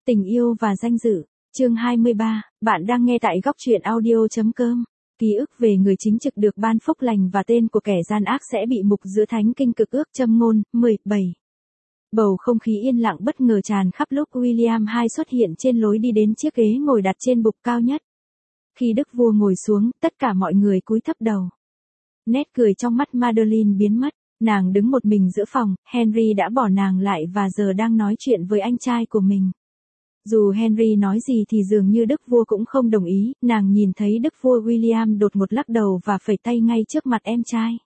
Tình yêu và danh dự, chương 23, bạn đang nghe tại góc truyện audio.com. Ký ức về người chính trực được ban phúc lành và tên của kẻ gian ác sẽ bị mục giữa thánh kinh cực ước châm ngôn, 17. Bầu không khí yên lặng bất ngờ tràn khắp lúc William II xuất hiện trên lối đi đến chiếc ghế ngồi đặt trên bục cao nhất. Khi đức vua ngồi xuống, tất cả mọi người cúi thấp đầu. Nét cười trong mắt Madeline biến mất, nàng đứng một mình giữa phòng, Henry đã bỏ nàng lại và giờ đang nói chuyện với anh trai của mình. Dù Henry nói gì thì dường như đức vua cũng không đồng ý, nàng nhìn thấy đức vua William đột ngột lắc đầu và phẩy tay ngay trước mặt em trai.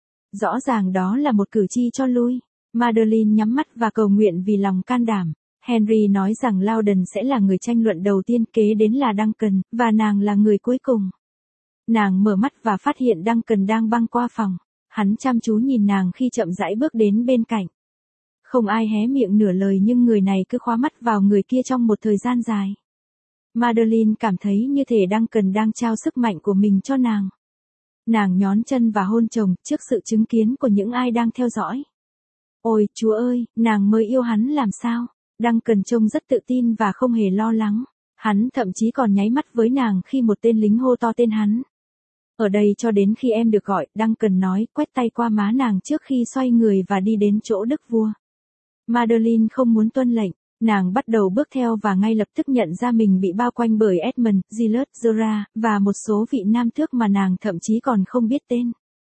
Rõ ràng đó là một cử chỉ cho lui. Madeline nhắm mắt và cầu nguyện vì lòng can đảm. Henry nói rằng Loudon sẽ là người tranh luận đầu tiên, kế đến là Duncan, và nàng là người cuối cùng. Nàng mở mắt và phát hiện Duncan đang băng qua phòng. Hắn chăm chú nhìn nàng khi chậm rãi bước đến bên cạnh. Không ai hé miệng nửa lời nhưng người này cứ khóa mắt vào người kia trong một thời gian dài. Madeline cảm thấy như thể Duncan đang trao sức mạnh của mình cho nàng. Nàng nhón chân và hôn chồng trước sự chứng kiến của những ai đang theo dõi. Ôi, Chúa ơi, nàng mới yêu hắn làm sao? Duncan trông rất tự tin và không hề lo lắng. Hắn thậm chí còn nháy mắt với nàng khi một tên lính hô to tên hắn. Ở đây cho đến khi em được gọi, Duncan nói, quét tay qua má nàng trước khi xoay người và đi đến chỗ đức vua. Madeline không muốn tuân lệnh, nàng bắt đầu bước theo và ngay lập tức nhận ra mình bị bao quanh bởi Edmund, Gillard, Zora, và một số vị nam tước mà nàng thậm chí còn không biết tên.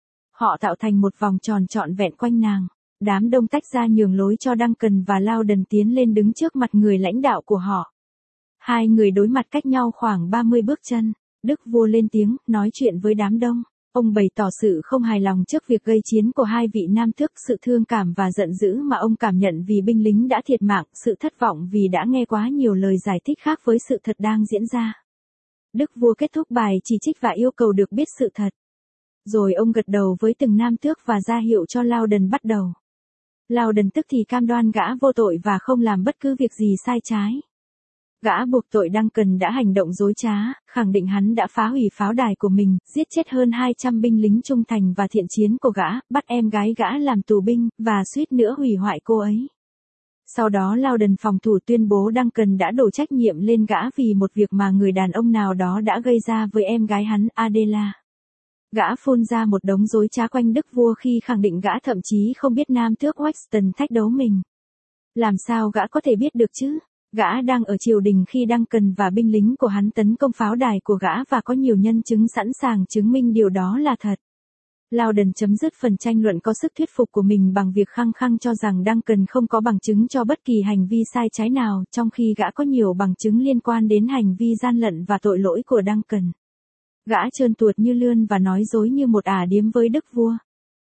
Họ tạo thành một vòng tròn trọn vẹn quanh nàng. Đám đông tách ra nhường lối cho Duncan và Loudon tiến lên đứng trước mặt người lãnh đạo của họ. Hai người đối mặt cách nhau khoảng 30 bước chân. Đức vua lên tiếng, nói chuyện với đám đông. Ông bày tỏ sự không hài lòng trước việc gây chiến của hai vị nam tước, sự thương cảm và giận dữ mà ông cảm nhận vì binh lính đã thiệt mạng, sự thất vọng vì đã nghe quá nhiều lời giải thích khác với sự thật đang diễn ra. Đức vua kết thúc bài chỉ trích và yêu cầu được biết sự thật. Rồi ông gật đầu với từng nam tước và ra hiệu cho Loudon bắt đầu. Loudon tức thì cam đoan gã vô tội và không làm bất cứ việc gì sai trái. Gã buộc tội Duncan đã hành động dối trá, khẳng định hắn đã phá hủy pháo đài của mình, giết chết hơn 200 binh lính trung thành và thiện chiến của gã, bắt em gái gã làm tù binh, và suýt nữa hủy hoại cô ấy. Sau đó Loudon phòng thủ tuyên bố Duncan đã đổ trách nhiệm lên gã vì một việc mà người đàn ông nào đó đã gây ra với em gái hắn, Adela. Gã phun ra một đống dối trá quanh đức vua khi khẳng định gã thậm chí không biết nam tước Weston thách đấu mình. Làm sao gã có thể biết được chứ? Gã đang ở triều đình khi Duncan và binh lính của hắn tấn công pháo đài của gã và có nhiều nhân chứng sẵn sàng chứng minh điều đó là thật. Loudon chấm dứt phần tranh luận có sức thuyết phục của mình bằng việc khăng khăng cho rằng Duncan không có bằng chứng cho bất kỳ hành vi sai trái nào, trong khi gã có nhiều bằng chứng liên quan đến hành vi gian lận và tội lỗi của Duncan. Gã trơn tuột như lươn và nói dối như một ả điếm với đức vua.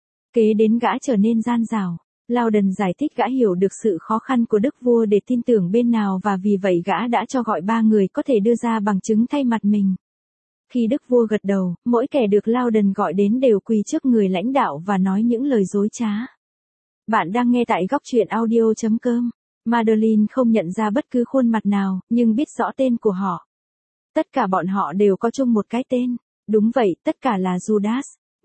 Kế đến gã trở nên gian dảo. Loudon giải thích gã hiểu được sự khó khăn của đức vua để tin tưởng bên nào và vì vậy gã đã cho gọi 3 người có thể đưa ra bằng chứng thay mặt mình. Khi đức vua gật đầu, mỗi kẻ được Loudon gọi đến đều quỳ trước người lãnh đạo và nói những lời dối trá. Bạn đang nghe tại góc truyện audio.com. Madeline không nhận ra bất cứ khuôn mặt nào, nhưng biết rõ tên của họ. Tất cả bọn họ đều có chung một cái tên. Đúng vậy, tất cả là Judas.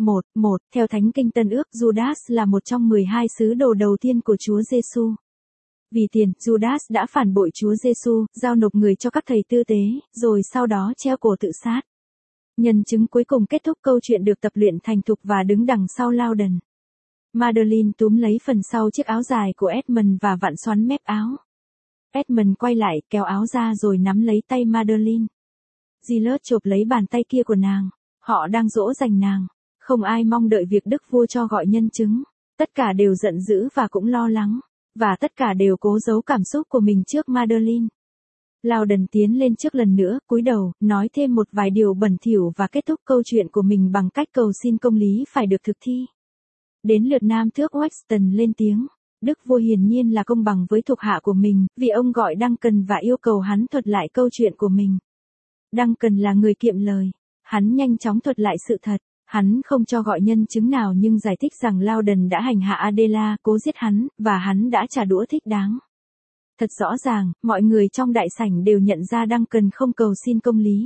Theo Thánh Kinh Tân Ước, Judas là một trong 12 sứ đồ đầu tiên của Chúa Giêsu. Vì tiền, Judas đã phản bội Chúa Giêsu, giao nộp người cho các thầy tư tế, rồi sau đó treo cổ tự sát. Nhân chứng cuối cùng kết thúc câu chuyện được tập luyện thành thục và đứng đằng sau Loudon. Madeline túm lấy phần sau chiếc áo dài của Edmund và vặn xoắn mép áo. Edmund quay lại, kéo áo ra rồi nắm lấy tay Madeline. Gillard chộp lấy bàn tay kia của nàng. Họ đang dỗ dành nàng. Không ai mong đợi việc đức vua cho gọi nhân chứng. Tất cả đều giận dữ và cũng lo lắng. Và tất cả đều cố giấu cảm xúc của mình trước Madeline. Loudon tiến lên trước lần nữa, cúi đầu, nói thêm một vài điều bẩn thỉu và kết thúc câu chuyện của mình bằng cách cầu xin công lý phải được thực thi. Đến lượt nam tước Weston lên tiếng. Đức vua hiển nhiên là công bằng với thuộc hạ của mình, vì ông gọi Duncan và yêu cầu hắn thuật lại câu chuyện của mình. Duncan là người kiệm lời. Hắn nhanh chóng thuật lại sự thật. Hắn không cho gọi nhân chứng nào nhưng giải thích rằng Loudon đã hành hạ Adela, cố giết hắn, và hắn đã trả đũa thích đáng. Thật rõ ràng, mọi người trong đại sảnh đều nhận ra Duncan không cầu xin công lý.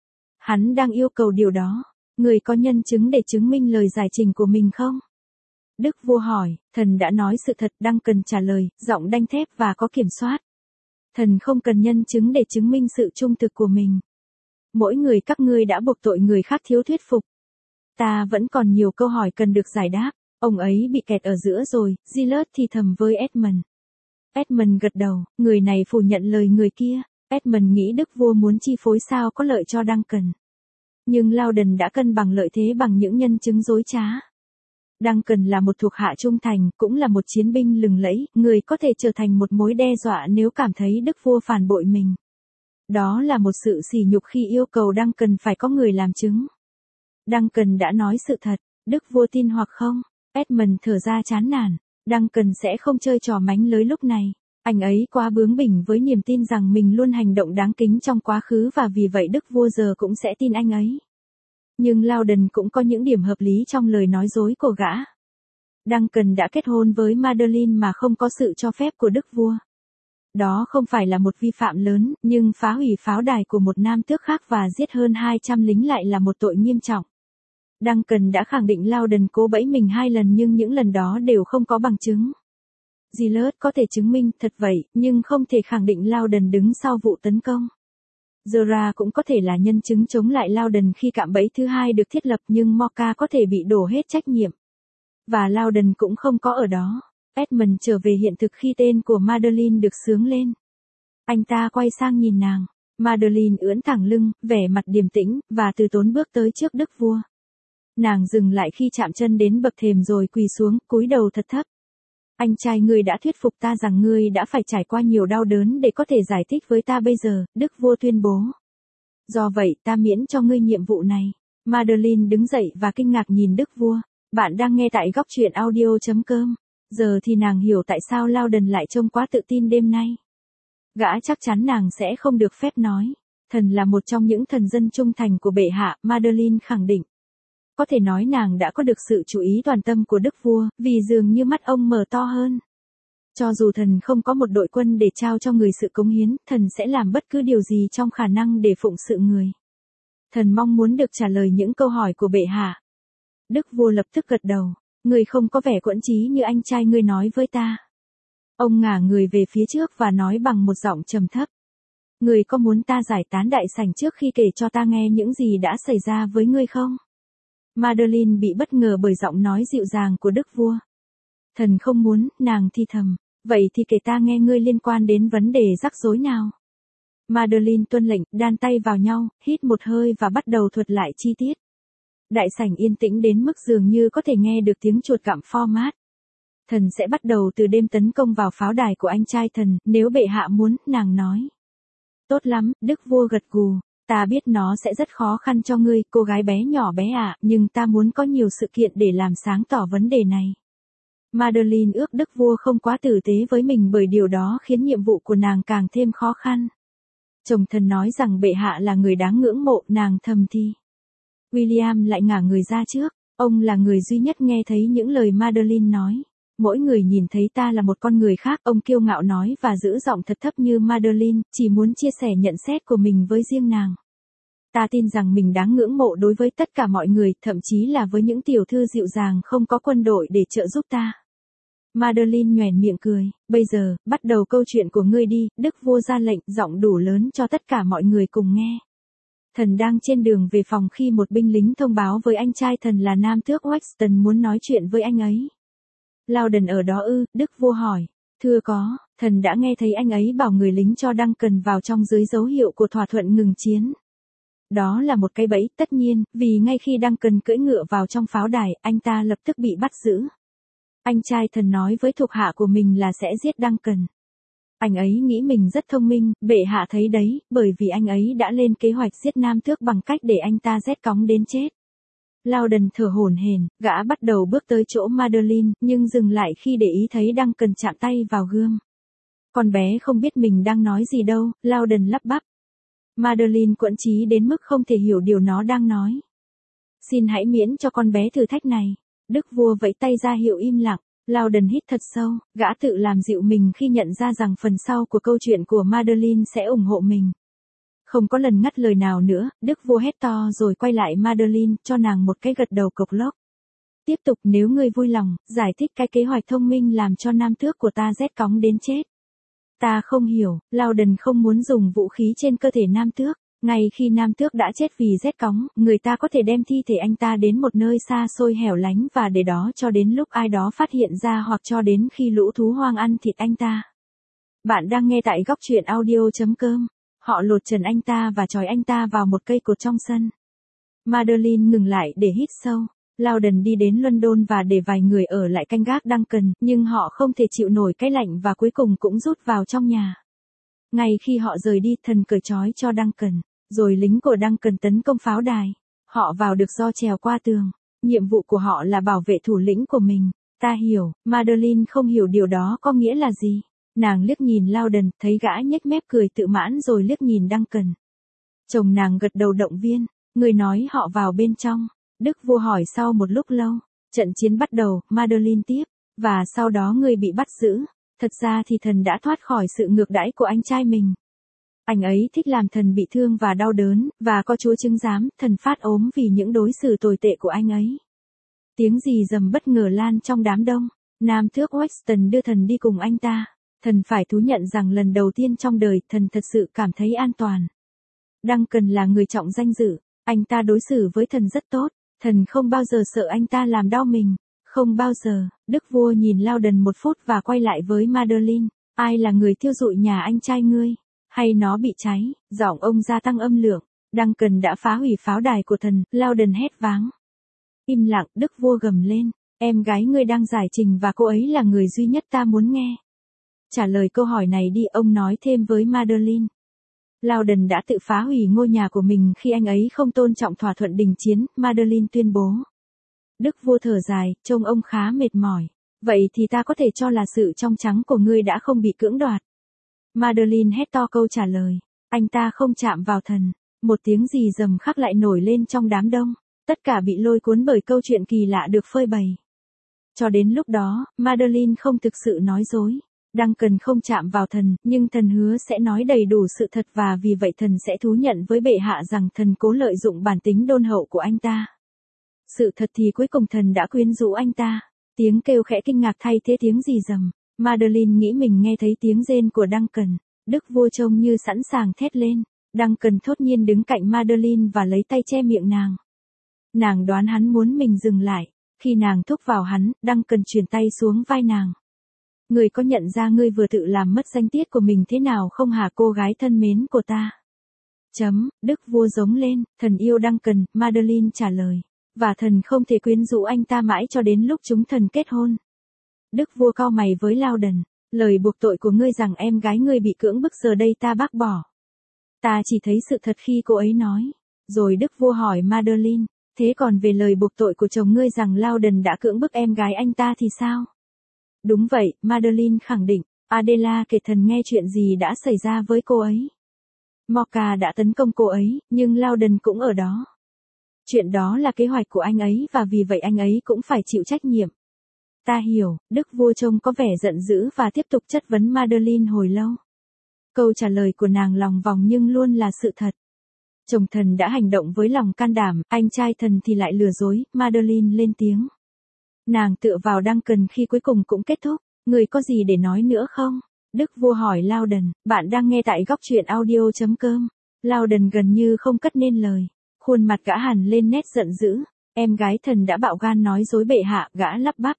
Hắn đang yêu cầu điều đó. Người có nhân chứng để chứng minh lời giải trình của mình không? Đức vua hỏi, thần đã nói sự thật, Duncan trả lời, giọng đanh thép và có kiểm soát. Thần không cần nhân chứng để chứng minh sự trung thực của mình. Mỗi người các ngươi đã buộc tội người khác thiếu thuyết phục. Ta vẫn còn nhiều câu hỏi cần được giải đáp. Ông ấy bị kẹt ở giữa rồi, Gilead thì thầm với Edmund. Edmund gật đầu, người này phủ nhận lời người kia. Edmund nghĩ đức vua muốn chi phối sao có lợi cho Duncan. Nhưng Loudon đã cân bằng lợi thế bằng những nhân chứng dối trá. Duncan là một thuộc hạ trung thành, cũng là một chiến binh lừng lẫy, người có thể trở thành một mối đe dọa nếu cảm thấy đức vua phản bội mình. Đó là một sự sỉ nhục khi yêu cầu Duncan phải có người làm chứng. Duncan đã nói sự thật, đức vua tin hoặc không? Edmund thở ra chán nản. Duncan sẽ không chơi trò mánh lới lúc này. Anh ấy quá bướng bỉnh với niềm tin rằng mình luôn hành động đáng kính trong quá khứ và vì vậy đức vua giờ cũng sẽ tin anh ấy. Nhưng Loudon cũng có những điểm hợp lý trong lời nói dối của gã. Duncan đã kết hôn với Madeline mà không có sự cho phép của đức vua. Đó không phải là một vi phạm lớn, nhưng phá hủy pháo đài của một nam tước khác và giết hơn 200 lính lại là một tội nghiêm trọng. Duncan đã khẳng định Loudon cố bẫy mình 2 lần nhưng những lần đó đều không có bằng chứng. Gilead có thể chứng minh thật vậy, nhưng không thể khẳng định Loudon đứng sau vụ tấn công. Jorah cũng có thể là nhân chứng chống lại Loudon khi cạm bẫy thứ 2 được thiết lập nhưng Mocca có thể bị đổ hết trách nhiệm. Và Loudon cũng không có ở đó. Edmund trở về hiện thực khi tên của Madeline được xướng lên. Anh ta quay sang nhìn nàng. Madeline ưỡn thẳng lưng, vẻ mặt điềm tĩnh, và từ tốn bước tới trước đức vua. Nàng dừng lại khi chạm chân đến bậc thềm rồi quỳ xuống, cúi đầu thật thấp. Anh trai ngươi đã thuyết phục ta rằng ngươi đã phải trải qua nhiều đau đớn để có thể giải thích với ta bây giờ, đức vua tuyên bố. Do vậy ta miễn cho ngươi nhiệm vụ này. Madeline đứng dậy và kinh ngạc nhìn đức vua. Bạn đang nghe tại góc truyện audio.com. Giờ thì nàng hiểu tại sao Loudon lại trông quá tự tin đêm nay. Gã chắc chắn nàng sẽ không được phép nói. Thần là một trong những thần dân trung thành của bệ hạ, Madeline khẳng định. Có thể nói nàng đã có được sự chú ý toàn tâm của đức vua, vì dường như mắt ông mở to hơn. Cho dù thần không có một đội quân để trao cho người sự cống hiến, thần sẽ làm bất cứ điều gì trong khả năng để phụng sự người. Thần mong muốn được trả lời những câu hỏi của bệ hạ. Đức vua lập tức gật đầu. Người không có vẻ quẫn trí như anh trai ngươi nói với ta. Ông ngả người về phía trước và nói bằng một giọng trầm thấp. Người có muốn ta giải tán đại sảnh trước khi kể cho ta nghe những gì đã xảy ra với ngươi không? Madeline bị bất ngờ bởi giọng nói dịu dàng của đức vua. Thần không muốn, nàng thì thầm. Vậy thì kể ta nghe ngươi liên quan đến vấn đề rắc rối nào. Madeline tuân lệnh, đan tay vào nhau, hít một hơi và bắt đầu thuật lại chi tiết. Đại sảnh yên tĩnh đến mức dường như có thể nghe được tiếng chuột gặm format. Thần sẽ bắt đầu từ đêm tấn công vào pháo đài của anh trai thần, nếu bệ hạ muốn, nàng nói. Tốt lắm, đức vua gật gù. Ta biết nó sẽ rất khó khăn cho ngươi, cô gái bé nhỏ bé ạ, nhưng ta muốn có nhiều sự kiện để làm sáng tỏ vấn đề này. Madeline ước đức vua không quá tử tế với mình bởi điều đó khiến nhiệm vụ của nàng càng thêm khó khăn. Chồng thần nói rằng bệ hạ là người đáng ngưỡng mộ, nàng thầm thì. William lại ngả người ra trước, ông là người duy nhất nghe thấy những lời Madeline nói. Mỗi người nhìn thấy ta là một con người khác, ông kiêu ngạo nói và giữ giọng thật thấp như Madeline, chỉ muốn chia sẻ nhận xét của mình với riêng nàng. Ta tin rằng mình đáng ngưỡng mộ đối với tất cả mọi người, thậm chí là với những tiểu thư dịu dàng không có quân đội để trợ giúp ta. Madeline nhoẻn miệng cười, bây giờ, bắt đầu câu chuyện của ngươi đi, đức vua ra lệnh, giọng đủ lớn cho tất cả mọi người cùng nghe. Thần đang trên đường về phòng khi một binh lính thông báo với anh trai thần là nam tước Weston muốn nói chuyện với anh ấy. Loudon ở đó ư, đức vua hỏi. Thưa có, thần đã nghe thấy anh ấy bảo người lính cho Duncan vào trong dưới dấu hiệu của thỏa thuận ngừng chiến. Đó là một cái bẫy, tất nhiên, vì ngay khi Duncan cưỡi ngựa vào trong pháo đài, anh ta lập tức bị bắt giữ. Anh trai thần nói với thuộc hạ của mình là sẽ giết Duncan. Anh ấy nghĩ mình rất thông minh, bệ hạ thấy đấy, bởi vì anh ấy đã lên kế hoạch giết nam tước bằng cách để anh ta rét cóng đến chết. Loudon thở hổn hển, gã bắt đầu bước tới chỗ Madeline, nhưng dừng lại khi để ý thấy Duncan chạm tay vào gươm. Con bé không biết mình đang nói gì đâu, Loudon lắp bắp. Madeline quẫn trí đến mức không thể hiểu điều nó đang nói. Xin hãy miễn cho con bé thử thách này. Đức vua vẫy tay ra hiệu im lặng. Loudon hít thật sâu, gã tự làm dịu mình khi nhận ra rằng phần sau của câu chuyện của Madeline sẽ ủng hộ mình. Không có lần ngắt lời nào nữa, đức vua hét to rồi quay lại Madeline, cho nàng một cái gật đầu cộc lốc. Tiếp tục nếu ngươi vui lòng, giải thích cái kế hoạch thông minh làm cho nam tước của ta rét cóng đến chết. Ta không hiểu, Loudon không muốn dùng vũ khí trên cơ thể nam tước. Ngay khi nam tước đã chết vì rét cóng, người ta có thể đem thi thể anh ta đến một nơi xa xôi hẻo lánh và để đó cho đến lúc ai đó phát hiện ra hoặc cho đến khi lũ thú hoang ăn thịt anh ta. Bạn đang nghe tại góc truyện audio.com. Họ lột trần anh ta và trói anh ta vào một cây cột trong sân. Madeline ngừng lại để hít sâu. Loudon đi đến London và để vài người ở lại canh gác Duncan, nhưng họ không thể chịu nổi cái lạnh và cuối cùng cũng rút vào trong nhà. Ngay khi họ rời đi, thần cởi trói cho Duncan, rồi lính của Duncan tấn công pháo đài. Họ vào được do trèo qua tường. Nhiệm vụ của họ là bảo vệ thủ lĩnh của mình. Ta hiểu, Madeline không hiểu điều đó có nghĩa là gì. Nàng liếc nhìn Loudon, thấy gã nhếch mép cười tự mãn rồi liếc nhìn Duncan. Chồng nàng gật đầu động viên, người nói họ vào bên trong. Đức vua hỏi sau một lúc lâu. Trận chiến bắt đầu, Madeline tiếp. Và sau đó người bị bắt giữ. Thật ra thì thần đã thoát khỏi sự ngược đãi của anh trai mình. Anh ấy thích làm thần bị thương và đau đớn, và có chúa chứng giám, thần phát ốm vì những đối xử tồi tệ của anh ấy. Tiếng rì rầm bất ngờ lan trong đám đông. Nam tước Weston đưa thần đi cùng anh ta. Thần phải thú nhận rằng lần đầu tiên trong đời thần thật sự cảm thấy an toàn. Duncan là người trọng danh dự, anh ta đối xử với thần rất tốt, thần không bao giờ sợ anh ta làm đau mình. Không bao giờ. Đức vua nhìn Loudon một phút và quay lại với Madeline. Ai là người thiêu dụi nhà anh trai ngươi? Hay nó bị cháy? Giọng ông gia tăng âm lượng. Duncan đã phá hủy pháo đài của thần. Loudon hét váng. Im lặng, đức vua gầm lên. Em gái ngươi đang giải trình và cô ấy là người duy nhất ta muốn nghe. Trả lời câu hỏi này đi, ông nói thêm với Madeline. Loudon đã tự phá hủy ngôi nhà của mình khi anh ấy không tôn trọng thỏa thuận đình chiến, Madeline tuyên bố. Đức vua thở dài, trông ông khá mệt mỏi. Vậy thì ta có thể cho là sự trong trắng của ngươi đã không bị cưỡng đoạt. Madeline hét to câu trả lời. Anh ta không chạm vào thần. Một tiếng rì rầm khác lại nổi lên trong đám đông. Tất cả bị lôi cuốn bởi câu chuyện kỳ lạ được phơi bày. Cho đến lúc đó, Madeline không thực sự nói dối. Duncan không chạm vào thần, nhưng thần hứa sẽ nói đầy đủ sự thật và vì vậy thần sẽ thú nhận với bệ hạ rằng thần cố lợi dụng bản tính đôn hậu của anh ta. Sự thật thì cuối cùng thần đã quyến rũ anh ta. Tiếng kêu khẽ kinh ngạc thay thế tiếng rì rầm. Madeline nghĩ mình nghe thấy tiếng rên của Duncan. Đức vua trông như sẵn sàng thét lên. Duncan thốt nhiên đứng cạnh Madeline và lấy tay che miệng nàng. Nàng đoán hắn muốn mình dừng lại. Khi nàng thúc vào hắn, Duncan chuyển tay xuống vai nàng. Ngươi có nhận ra ngươi vừa tự làm mất danh tiết của mình thế nào không hả cô gái thân mến của ta? Đức vua giống lên, thần yêu Duncan, Madeline trả lời. Và thần không thể quyến rũ anh ta mãi cho đến lúc chúng thần kết hôn. Đức vua cau mày với Loudon. Lời buộc tội của ngươi rằng em gái ngươi bị cưỡng bức giờ đây ta bác bỏ. Ta chỉ thấy sự thật khi cô ấy nói. Rồi đức vua hỏi Madeline. Thế còn về lời buộc tội của chồng ngươi rằng Loudon đã cưỡng bức em gái anh ta thì sao? Đúng vậy, Madeline khẳng định. Adela kể thần nghe chuyện gì đã xảy ra với cô ấy. Mocha đã tấn công cô ấy, nhưng Loudon cũng ở đó. Chuyện đó là kế hoạch của anh ấy và vì vậy anh ấy cũng phải chịu trách nhiệm. Ta hiểu, đức vua trông có vẻ giận dữ và tiếp tục chất vấn Madeline hồi lâu. Câu trả lời của nàng lòng vòng nhưng luôn là sự thật. Chồng thần đã hành động với lòng can đảm, anh trai thần thì lại lừa dối, Madeline lên tiếng. Nàng tựa vào Duncan khi cuối cùng cũng kết thúc. Người có gì để nói nữa không? Đức vua hỏi Loudon. Bạn đang nghe tại góc truyện audio.com. Loudon gần như không cất nên lời. Khuôn mặt gã hằn lên nét giận dữ. Em gái thần đã bạo gan nói dối bệ hạ, gã lắp bắp.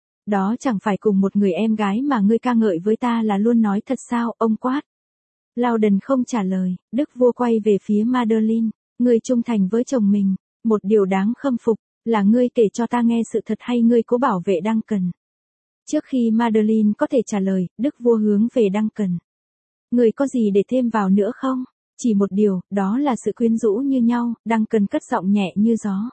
Đó chẳng phải cùng một người em gái mà ngươi ca ngợi với ta là luôn nói thật sao, ông quát. Loudon không trả lời, đức vua quay về phía Madeline. Ngươi trung thành với chồng mình. Một điều đáng khâm phục, là ngươi kể cho ta nghe sự thật hay ngươi cố bảo vệ Duncan. Trước khi Madeline có thể trả lời, đức vua hướng về Duncan. Ngươi có gì để thêm vào nữa không? Chỉ một điều, đó là sự quyến rũ như nhau, Duncan cất giọng nhẹ như gió.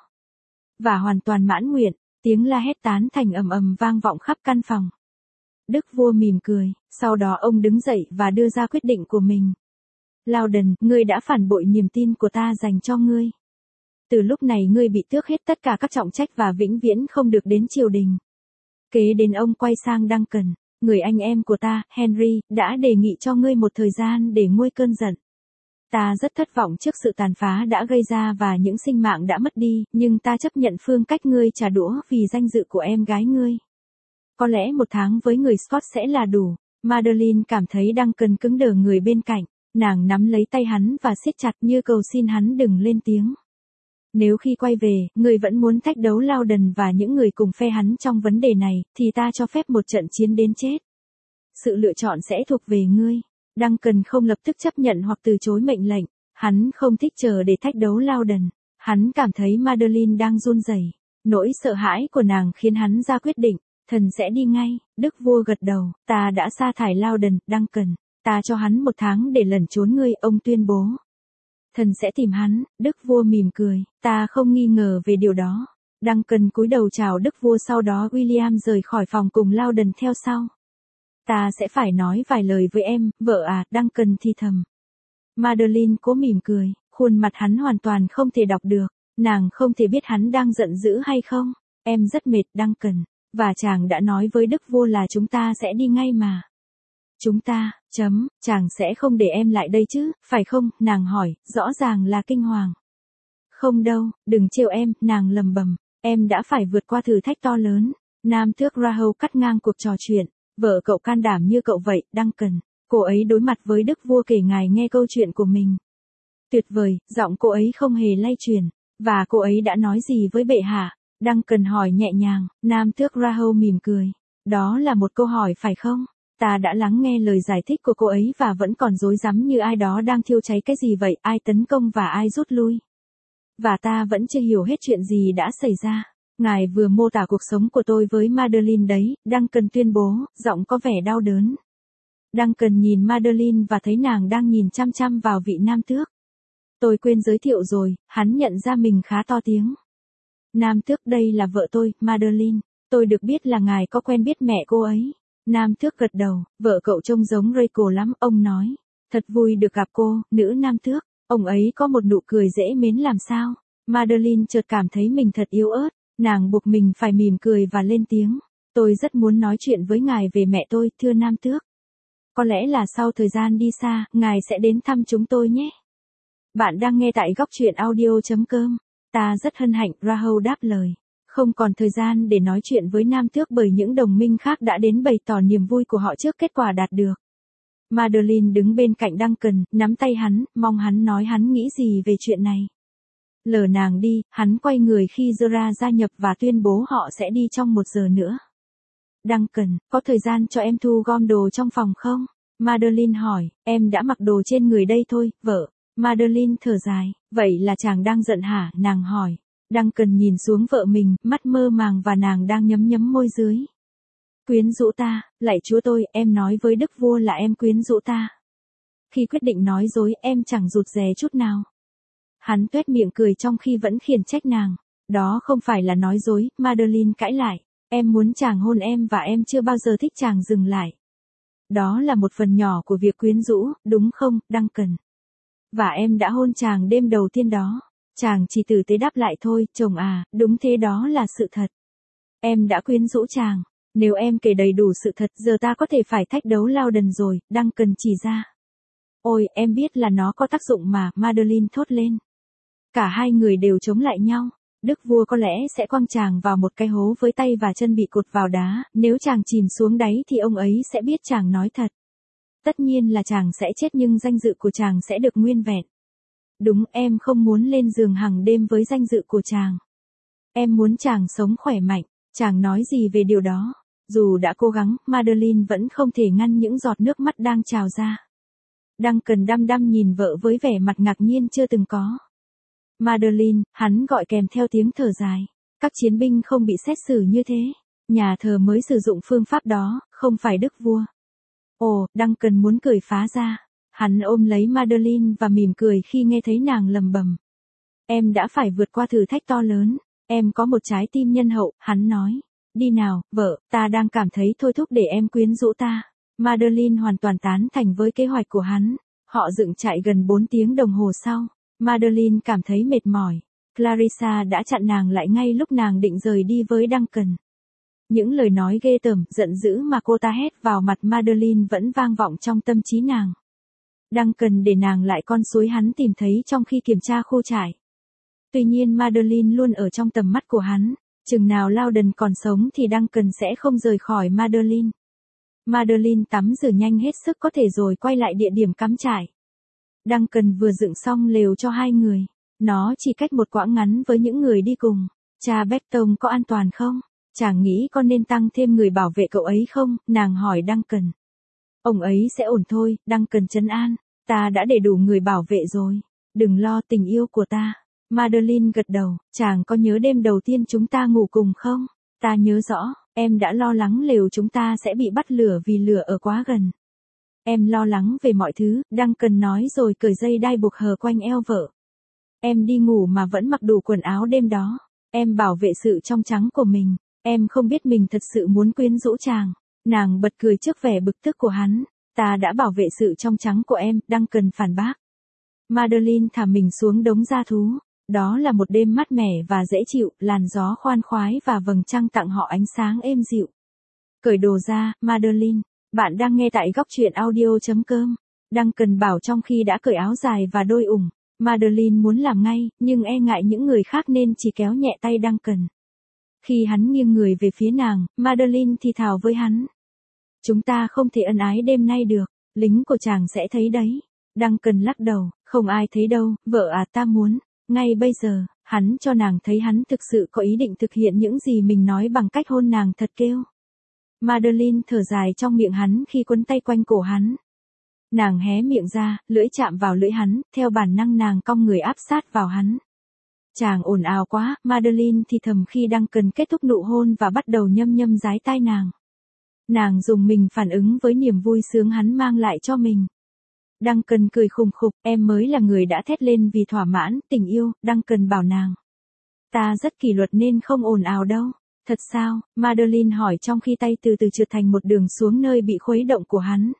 Và hoàn toàn mãn nguyện, tiếng la hét tán thành ầm ầm vang vọng khắp căn phòng. Đức vua mỉm cười, sau đó ông đứng dậy và đưa ra quyết định của mình. Loudon, ngươi đã phản bội niềm tin của ta dành cho ngươi. Từ lúc này ngươi bị tước hết tất cả các trọng trách và vĩnh viễn không được đến triều đình. Kế đến ông quay sang Duncan, người anh em của ta, Henry, đã đề nghị cho ngươi một thời gian để nguôi cơn giận. Ta rất thất vọng trước sự tàn phá đã gây ra và những sinh mạng đã mất đi, nhưng ta chấp nhận phương cách ngươi trả đũa vì danh dự của em gái ngươi. Có lẽ 1 tháng với người Scott sẽ là đủ. Madeline cảm thấy Duncan cứng đờ người bên cạnh, nàng nắm lấy tay hắn và siết chặt như cầu xin hắn đừng lên tiếng. Nếu khi quay về, người vẫn muốn thách đấu Loudon và những người cùng phe hắn trong vấn đề này, thì ta cho phép một trận chiến đến chết. Sự lựa chọn sẽ thuộc về ngươi. Duncan không lập tức chấp nhận hoặc từ chối mệnh lệnh, hắn không thích chờ để thách đấu Loudon. Hắn cảm thấy Madeline đang run rẩy. Nỗi sợ hãi của nàng khiến hắn ra quyết định, thần sẽ đi ngay. Đức vua gật đầu, ta đã sa thải Loudon, Duncan. Ta cho hắn 1 tháng để lẩn trốn ngươi, ông tuyên bố. Thần sẽ tìm hắn. Đức vua mỉm cười, ta không nghi ngờ về điều đó. Duncan cúi đầu chào đức vua, sau đó William rời khỏi phòng cùng Loudon theo sau. Ta sẽ phải nói vài lời với em, vợ à, Duncan thì thầm. Madeline cố mỉm cười, khuôn mặt hắn hoàn toàn không thể đọc được, nàng không thể biết hắn đang giận dữ hay không. Em rất mệt, Duncan, và chàng đã nói với đức vua là chúng ta sẽ đi ngay mà. Chúng ta, chàng sẽ không để em lại đây chứ, phải không, nàng hỏi, rõ ràng là kinh hoàng. Không đâu, đừng trêu em, nàng lầm bầm, em đã phải vượt qua thử thách to lớn. Nam tước Rahul cắt ngang cuộc trò chuyện, vợ cậu can đảm như cậu vậy, Duncan. Cô ấy đối mặt với đức vua kể ngài nghe câu chuyện của mình. Tuyệt vời, giọng cô ấy không hề lay chuyển. Và cô ấy đã nói gì với bệ hạ? Duncan hỏi nhẹ nhàng. Nam tước Rahul mỉm cười. Đó là một câu hỏi phải không? Ta đã lắng nghe lời giải thích của cô ấy và vẫn còn rối rắm như ai đó đang thiêu cháy cái gì vậy, ai tấn công và ai rút lui. Và ta vẫn chưa hiểu hết chuyện gì đã xảy ra. Ngài vừa mô tả cuộc sống của tôi với Madeline đấy, Duncan tuyên bố, giọng có vẻ đau đớn. Duncan nhìn Madeline và thấy nàng đang nhìn chăm chăm vào vị nam tước. Tôi quên giới thiệu rồi, hắn nhận ra mình khá to tiếng. Nam tước, đây là vợ tôi, Madeline. Tôi được biết là ngài có quen biết mẹ cô ấy. Nam tước gật đầu, vợ cậu trông giống Rachel lắm, ông nói. Thật vui được gặp cô, nữ nam tước. Ông ấy có một nụ cười dễ mến làm sao. Madeline chợt cảm thấy mình thật yếu ớt. Nàng buộc mình phải mỉm cười và lên tiếng. Tôi rất muốn nói chuyện với ngài về mẹ tôi, thưa nam tước. Có lẽ là sau thời gian đi xa, ngài sẽ đến thăm chúng tôi nhé. Bạn đang nghe tại góc truyện audio.com. Ta rất hân hạnh, Rahul đáp lời. Không còn thời gian để nói chuyện với nam tước bởi những đồng minh khác đã đến bày tỏ niềm vui của họ trước kết quả đạt được. Madeline đứng bên cạnh Duncan, nắm tay hắn, mong hắn nói hắn nghĩ gì về chuyện này. Lờ nàng đi, hắn quay người khi Zora gia nhập và tuyên bố họ sẽ đi trong 1 giờ nữa. Duncan, có thời gian cho em thu gom đồ trong phòng không? Madeline hỏi, em đã mặc đồ trên người đây thôi, vợ. Madeline thở dài, vậy là chàng đang giận hả? Nàng hỏi. Duncan nhìn xuống vợ mình, mắt mơ màng và nàng đang nhấm môi dưới. Quyến rũ ta, lạy chúa tôi, em nói với đức vua là em quyến rũ ta. Khi quyết định nói dối, em chẳng rụt rè chút nào. Hắn tuét miệng cười trong khi vẫn khiển trách nàng. Đó không phải là nói dối, Madeline cãi lại. Em muốn chàng hôn em và em chưa bao giờ thích chàng dừng lại. Đó là một phần nhỏ của việc quyến rũ, đúng không, Duncan? Và em đã hôn chàng đêm đầu tiên đó. Chàng chỉ tử tế đáp lại thôi, chồng à, đúng thế, đó là sự thật. Em đã quyến rũ chàng. Nếu em kể đầy đủ sự thật, giờ ta có thể phải thách đấu Loudon rồi, Duncan chỉ ra. Ôi, em biết là nó có tác dụng mà, Madeline thốt lên. Cả hai người đều chống lại nhau. Đức vua có lẽ sẽ quăng chàng vào một cái hố với tay và chân bị cột vào đá, nếu chàng chìm xuống đáy thì ông ấy sẽ biết chàng nói thật. Tất nhiên là chàng sẽ chết nhưng danh dự của chàng sẽ được nguyên vẹn. Đúng, em không muốn lên giường hàng đêm với danh dự của chàng. Em muốn chàng sống khỏe mạnh. Chàng nói gì về điều đó? Dù đã cố gắng, Madeline vẫn không thể ngăn những giọt nước mắt đang trào ra. Duncan đăm đăm nhìn vợ với vẻ mặt ngạc nhiên chưa từng có. Madeline, hắn gọi kèm theo tiếng thở dài. Các chiến binh không bị xét xử như thế. Nhà thờ mới sử dụng phương pháp đó, không phải đức vua. Ồ, Duncan muốn cười phá ra. Hắn ôm lấy Madeline và mỉm cười khi nghe thấy nàng lầm bầm. Em đã phải vượt qua thử thách to lớn. Em có một trái tim nhân hậu, hắn nói. Đi nào, vợ, ta đang cảm thấy thôi thúc để em quyến rũ ta. Madeline hoàn toàn tán thành với kế hoạch của hắn. Họ dựng trại gần 4 tiếng đồng hồ sau. Madeline cảm thấy mệt mỏi. Clarissa đã chặn nàng lại ngay lúc nàng định rời đi với Duncan. Những lời nói ghê tởm, giận dữ mà cô ta hét vào mặt Madeline vẫn vang vọng trong tâm trí nàng. Duncan để nàng lại con suối hắn tìm thấy trong khi kiểm tra khu trại. Tuy nhiên Madeline luôn ở trong tầm mắt của hắn. Chừng nào Loudon còn sống thì Duncan sẽ không rời khỏi Madeline. Madeline tắm rửa nhanh hết sức có thể rồi quay lại địa điểm cắm trại. Duncan vừa dựng xong lều cho hai người. Nó chỉ cách một quãng ngắn với những người đi cùng. Cha Beckton có an toàn không? Chàng nghĩ con nên tăng thêm người bảo vệ cậu ấy không? Nàng hỏi Duncan. Ông ấy sẽ ổn thôi, Duncan trấn an. Ta đã để đủ người bảo vệ rồi. Đừng lo tình yêu của ta. Madeline gật đầu. Chàng có nhớ đêm đầu tiên chúng ta ngủ cùng không? Ta nhớ rõ, em đã lo lắng lều chúng ta sẽ bị bắt lửa vì lửa ở quá gần. Em lo lắng về mọi thứ, Duncan nói rồi cởi dây đai buộc hờ quanh eo vợ. Em đi ngủ mà vẫn mặc đủ quần áo đêm đó. Em bảo vệ sự trong trắng của mình. Em không biết mình thật sự muốn quyến rũ chàng. Nàng bật cười trước vẻ bực tức của hắn. Ta đã bảo vệ sự trong trắng của em, Duncan phản bác. Madeline thả mình xuống đống gia thú. Đó là một đêm mát mẻ và dễ chịu, làn gió khoan khoái và vầng trăng tặng họ ánh sáng êm dịu. Cởi đồ ra, Madeline. Bạn đang nghe tại góc truyện audio.com. Duncan bảo trong khi đã cởi áo dài và đôi ủng. Madeline muốn làm ngay, nhưng e ngại những người khác nên chỉ kéo nhẹ tay Duncan. Khi hắn nghiêng người về phía nàng, Madeline thì thào với hắn. Chúng ta không thể ân ái đêm nay được, lính của chàng sẽ thấy đấy. Duncan lắc đầu, không ai thấy đâu, vợ à ta muốn. Ngay bây giờ, hắn cho nàng thấy hắn thực sự có ý định thực hiện những gì mình nói bằng cách hôn nàng thật kêu. Madeline thở dài trong miệng hắn khi quấn tay quanh cổ hắn. Nàng hé miệng ra, lưỡi chạm vào lưỡi hắn, theo bản năng nàng cong người áp sát vào hắn. Chàng ồn ào quá, Madeline thì thầm khi Duncan kết thúc nụ hôn và bắt đầu nhâm nhâm dái tai nàng. Nàng dùng mình phản ứng với niềm vui sướng hắn mang lại cho mình. Duncan cười khùng khục, em mới là người đã thét lên vì thỏa mãn, tình yêu, Duncan bảo nàng. Ta rất kỷ luật nên không ồn ào đâu. Thật sao? Madeline hỏi trong khi tay từ từ trượt thành một đường xuống nơi bị khuấy động của hắn.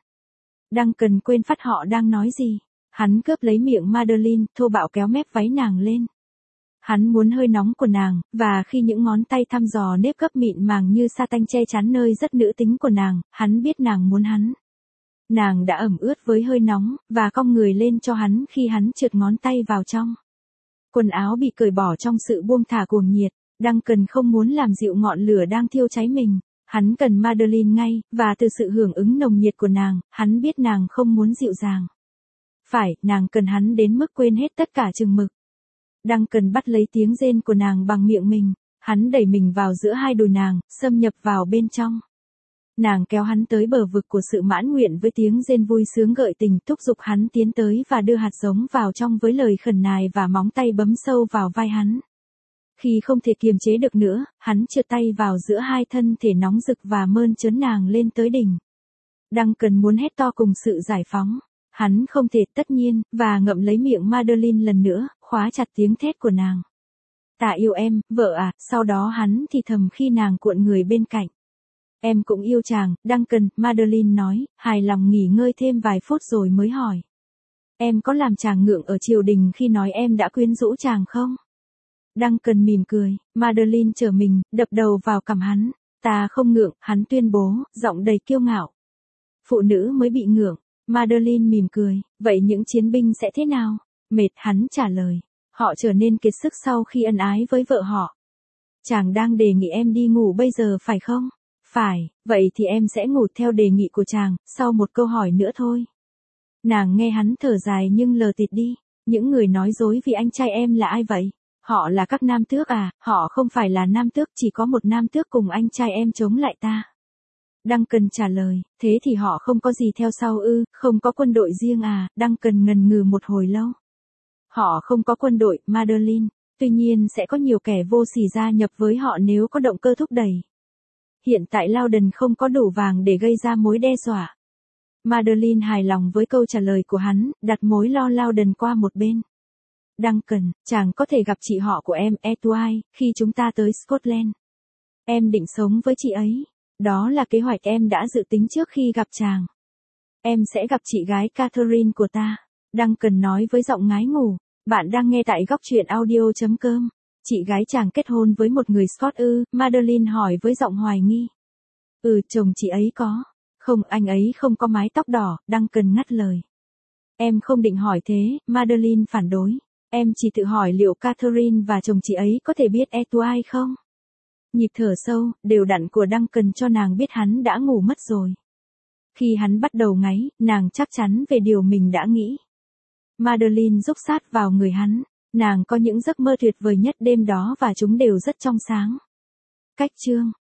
Duncan quên phát họ đang nói gì. Hắn cướp lấy miệng Madeline, thô bạo kéo mép váy nàng lên. Hắn muốn hơi nóng của nàng, và khi những ngón tay thăm dò nếp gấp mịn màng như sa tanh che chắn nơi rất nữ tính của nàng, hắn biết nàng muốn hắn. Nàng đã ẩm ướt với hơi nóng, và cong người lên cho hắn khi hắn trượt ngón tay vào trong. Quần áo bị cởi bỏ trong sự buông thả cuồng nhiệt. Duncan không muốn làm dịu ngọn lửa đang thiêu cháy mình. Hắn cần Madeline ngay, và từ sự hưởng ứng nồng nhiệt của nàng, hắn biết nàng không muốn dịu dàng. Phải, nàng cần hắn đến mức quên hết tất cả chừng mực. Duncan bắt lấy tiếng rên của nàng bằng miệng mình. Hắn đẩy mình vào giữa hai đùi nàng, xâm nhập vào bên trong. Nàng kéo hắn tới bờ vực của sự mãn nguyện với tiếng rên vui sướng gợi tình, thúc giục hắn tiến tới và đưa hạt giống vào trong với lời khẩn nài và móng tay bấm sâu vào vai hắn. Khi không thể kiềm chế được nữa, hắn trượt tay vào giữa hai thân thể nóng rực và mơn trớn nàng lên tới đỉnh. Duncan muốn hét to cùng sự giải phóng. Hắn không thể, tất nhiên, và ngậm lấy miệng Madeline lần nữa, khóa chặt tiếng thét của nàng. Ta yêu em, vợ à, sau đó hắn thì thầm khi nàng cuộn người bên cạnh. Em cũng yêu chàng, Duncan, Madeline nói, hài lòng nghỉ ngơi thêm vài phút rồi mới hỏi. Em có làm chàng ngượng ở triều đình khi nói em đã quyến rũ chàng không? Duncan mỉm cười, Madeline trở mình, đập đầu vào cằm hắn. Ta không ngượng, hắn tuyên bố, giọng đầy kiêu ngạo. Phụ nữ mới bị ngượng. Madeline mỉm cười, vậy những chiến binh sẽ thế nào? Mệt, hắn trả lời. Họ trở nên kiệt sức sau khi ân ái với vợ họ. Chàng đang đề nghị em đi ngủ bây giờ phải không? Phải, vậy thì em sẽ ngủ theo đề nghị của chàng, sau một câu hỏi nữa thôi. Nàng nghe hắn thở dài nhưng lờ tịt đi. Những người nói dối vì anh trai em là ai vậy? Họ là các nam tước à? Họ không phải là nam tước, chỉ có một nam tước cùng anh trai em chống lại ta. Duncan trả lời, thế thì họ không có gì theo sau ư, không có quân đội riêng à? Duncan ngần ngừ một hồi lâu. Họ không có quân đội, Madeline, tuy nhiên sẽ có nhiều kẻ vô sỉ gia nhập với họ nếu có động cơ thúc đẩy. Hiện tại Loudon không có đủ vàng để gây ra mối đe dọa. Madeline hài lòng với câu trả lời của hắn, đặt mối lo Loudon qua một bên. Duncan, chàng có thể gặp chị họ của em, Etwai, khi chúng ta tới Scotland. Em định sống với chị ấy. Đó là kế hoạch em đã dự tính trước khi gặp chàng. Em sẽ gặp chị gái Catherine của ta. Duncan nói với giọng ngái ngủ. Bạn đang nghe tại góc truyện audio.com. Chị gái chàng kết hôn với một người Scot ư? Madeline hỏi với giọng hoài nghi. Chồng chị ấy có. Không, anh ấy không có mái tóc đỏ, Duncan ngắt lời. Em không định hỏi thế, Madeline phản đối. Em chỉ tự hỏi liệu Catherine và chồng chị ấy có thể biết Etwai không? Nhịp thở sâu, đều đặn của Duncan cho nàng biết hắn đã ngủ mất rồi. Khi hắn bắt đầu ngáy, nàng chắc chắn về điều mình đã nghĩ. Madeline rúc sát vào người hắn. Nàng có những giấc mơ tuyệt vời nhất đêm đó và chúng đều rất trong sáng. Cách chương